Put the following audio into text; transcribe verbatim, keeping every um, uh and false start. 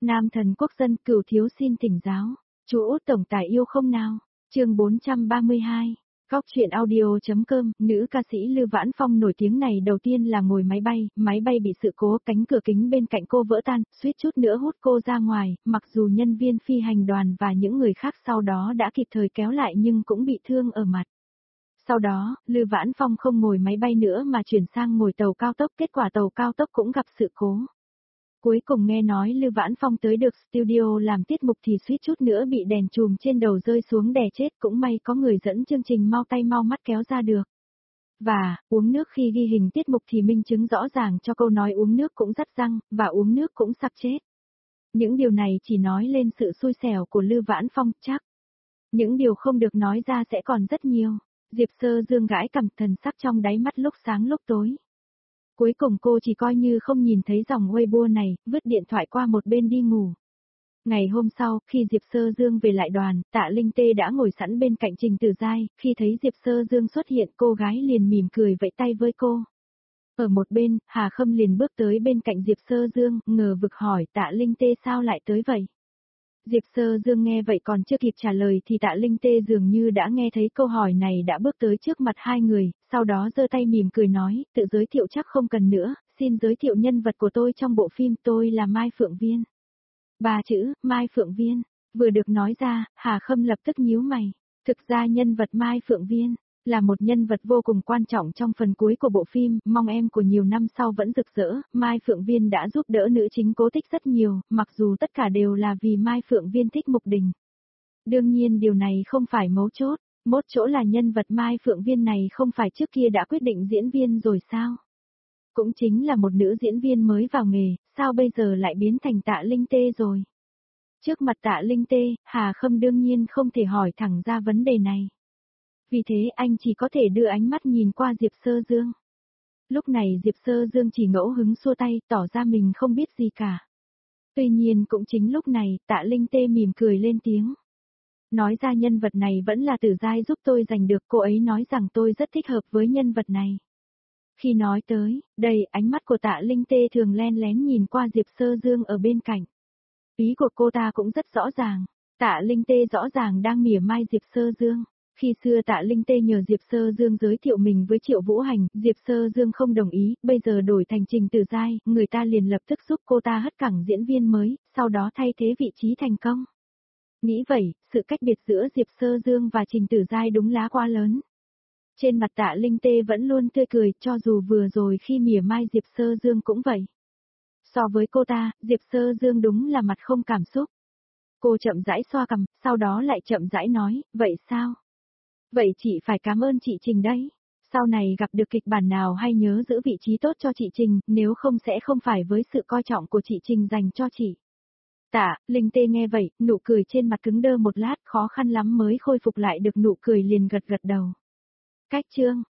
Nam thần quốc dân Cửu thiếu xin thỉnh giáo. Chú Út tổng tài yêu không nào? Chương bốn trăm ba mươi hai. Góc truyện audio.com, nữ ca sĩ Lư Vãn Phong nổi tiếng này đầu tiên là ngồi máy bay, máy bay bị sự cố, cánh cửa kính bên cạnh cô vỡ tan, suýt chút nữa hút cô ra ngoài, mặc dù nhân viên phi hành đoàn và những người khác sau đó đã kịp thời kéo lại nhưng cũng bị thương ở mặt. Sau đó, Lư Vãn Phong không ngồi máy bay nữa mà chuyển sang ngồi tàu cao tốc, kết quả tàu cao tốc cũng gặp sự cố. Cuối cùng nghe nói Lư Vãn Phong tới được studio làm tiết mục thì suýt chút nữa bị đèn chùm trên đầu rơi xuống đè chết, cũng may có người dẫn chương trình mau tay mau mắt kéo ra được. Và, uống nước khi ghi hình tiết mục thì minh chứng rõ ràng cho câu nói uống nước cũng rắt răng, và uống nước cũng sặc chết. Những điều này chỉ nói lên sự xui xẻo của Lư Vãn Phong, chắc. Những điều không được nói ra sẽ còn rất nhiều. Diệp Sơ Dương gãi cằm, thần sắc trong đáy mắt lúc sáng lúc tối. Cuối cùng cô chỉ coi như không nhìn thấy dòng Weibo này, vứt điện thoại qua một bên đi ngủ. Ngày hôm sau, khi Diệp Sơ Dương về lại đoàn, Tạ Linh Tê đã ngồi sẵn bên cạnh Trình Tử Giai, khi thấy Diệp Sơ Dương xuất hiện cô gái liền mỉm cười vẫy tay với cô. Ở một bên, Hà Khâm liền bước tới bên cạnh Diệp Sơ Dương, ngờ vực hỏi Tạ Linh Tê sao lại tới vậy? Diệp Sơ Dương nghe vậy còn chưa kịp trả lời thì Tạ Linh Tê dường như đã nghe thấy câu hỏi này đã bước tới trước mặt hai người, sau đó giơ tay mỉm cười nói, tự giới thiệu chắc không cần nữa, xin giới thiệu nhân vật của tôi trong bộ phim, tôi là Mai Phượng Viên. Ba chữ, Mai Phượng Viên, vừa được nói ra, Hà Khâm lập tức nhíu mày. Thực ra nhân vật Mai Phượng Viên là một nhân vật vô cùng quan trọng trong phần cuối của bộ phim, mong em của nhiều năm sau vẫn rực rỡ. Mai Phượng Viên đã giúp đỡ nữ chính Cố Tích rất nhiều, mặc dù tất cả đều là vì Mai Phượng Viên thích Mục Đình. Đương nhiên điều này không phải mấu chốt, mốt chỗ là nhân vật Mai Phượng Viên này không phải trước kia đã quyết định diễn viên rồi sao? Cũng chính là một nữ diễn viên mới vào nghề, sao bây giờ lại biến thành Tạ Linh Tê rồi? Trước mặt Tạ Linh Tê, Hà Khâm đương nhiên không thể hỏi thẳng ra vấn đề này. Vì thế anh chỉ có thể đưa ánh mắt nhìn qua Diệp Sơ Dương. Lúc này Diệp Sơ Dương chỉ ngẫu hứng xua tay, tỏ ra mình không biết gì cả. Tuy nhiên cũng chính lúc này, Tạ Linh Tê mỉm cười lên tiếng. Nói ra nhân vật này vẫn là Tử Giai giúp tôi giành được, cô ấy nói rằng tôi rất thích hợp với nhân vật này. Khi nói tới, đây, ánh mắt của Tạ Linh Tê thường len lén nhìn qua Diệp Sơ Dương ở bên cạnh. Ý của cô ta cũng rất rõ ràng, Tạ Linh Tê rõ ràng đang mỉa mai Diệp Sơ Dương. Khi xưa Tạ Linh Tê nhờ Diệp Sơ Dương giới thiệu mình với Triệu Vũ Hành, Diệp Sơ Dương không đồng ý, bây giờ đổi thành Trình Tử Giai, người ta liền lập tức giúp cô ta hất cẳng diễn viên mới, sau đó thay thế vị trí thành công. Nghĩ vậy, sự cách biệt giữa Diệp Sơ Dương và Trình Tử Giai đúng lá quá lớn. Trên mặt Tạ Linh Tê vẫn luôn tươi cười, cho dù vừa rồi khi mỉa mai Diệp Sơ Dương cũng vậy. So với cô ta, Diệp Sơ Dương đúng là mặt không cảm xúc. Cô chậm rãi xoa cằm, sau đó lại chậm rãi nói, vậy sao? Vậy chị phải cảm ơn chị Trình đấy. Sau này gặp được kịch bản nào hay nhớ giữ vị trí tốt cho chị Trình, nếu không sẽ không phải với sự coi trọng của chị Trình dành cho chị. Tạ Linh Tê nghe vậy, nụ cười trên mặt cứng đơ một lát, khó khăn lắm mới khôi phục lại được nụ cười, liền gật gật đầu. Cách chương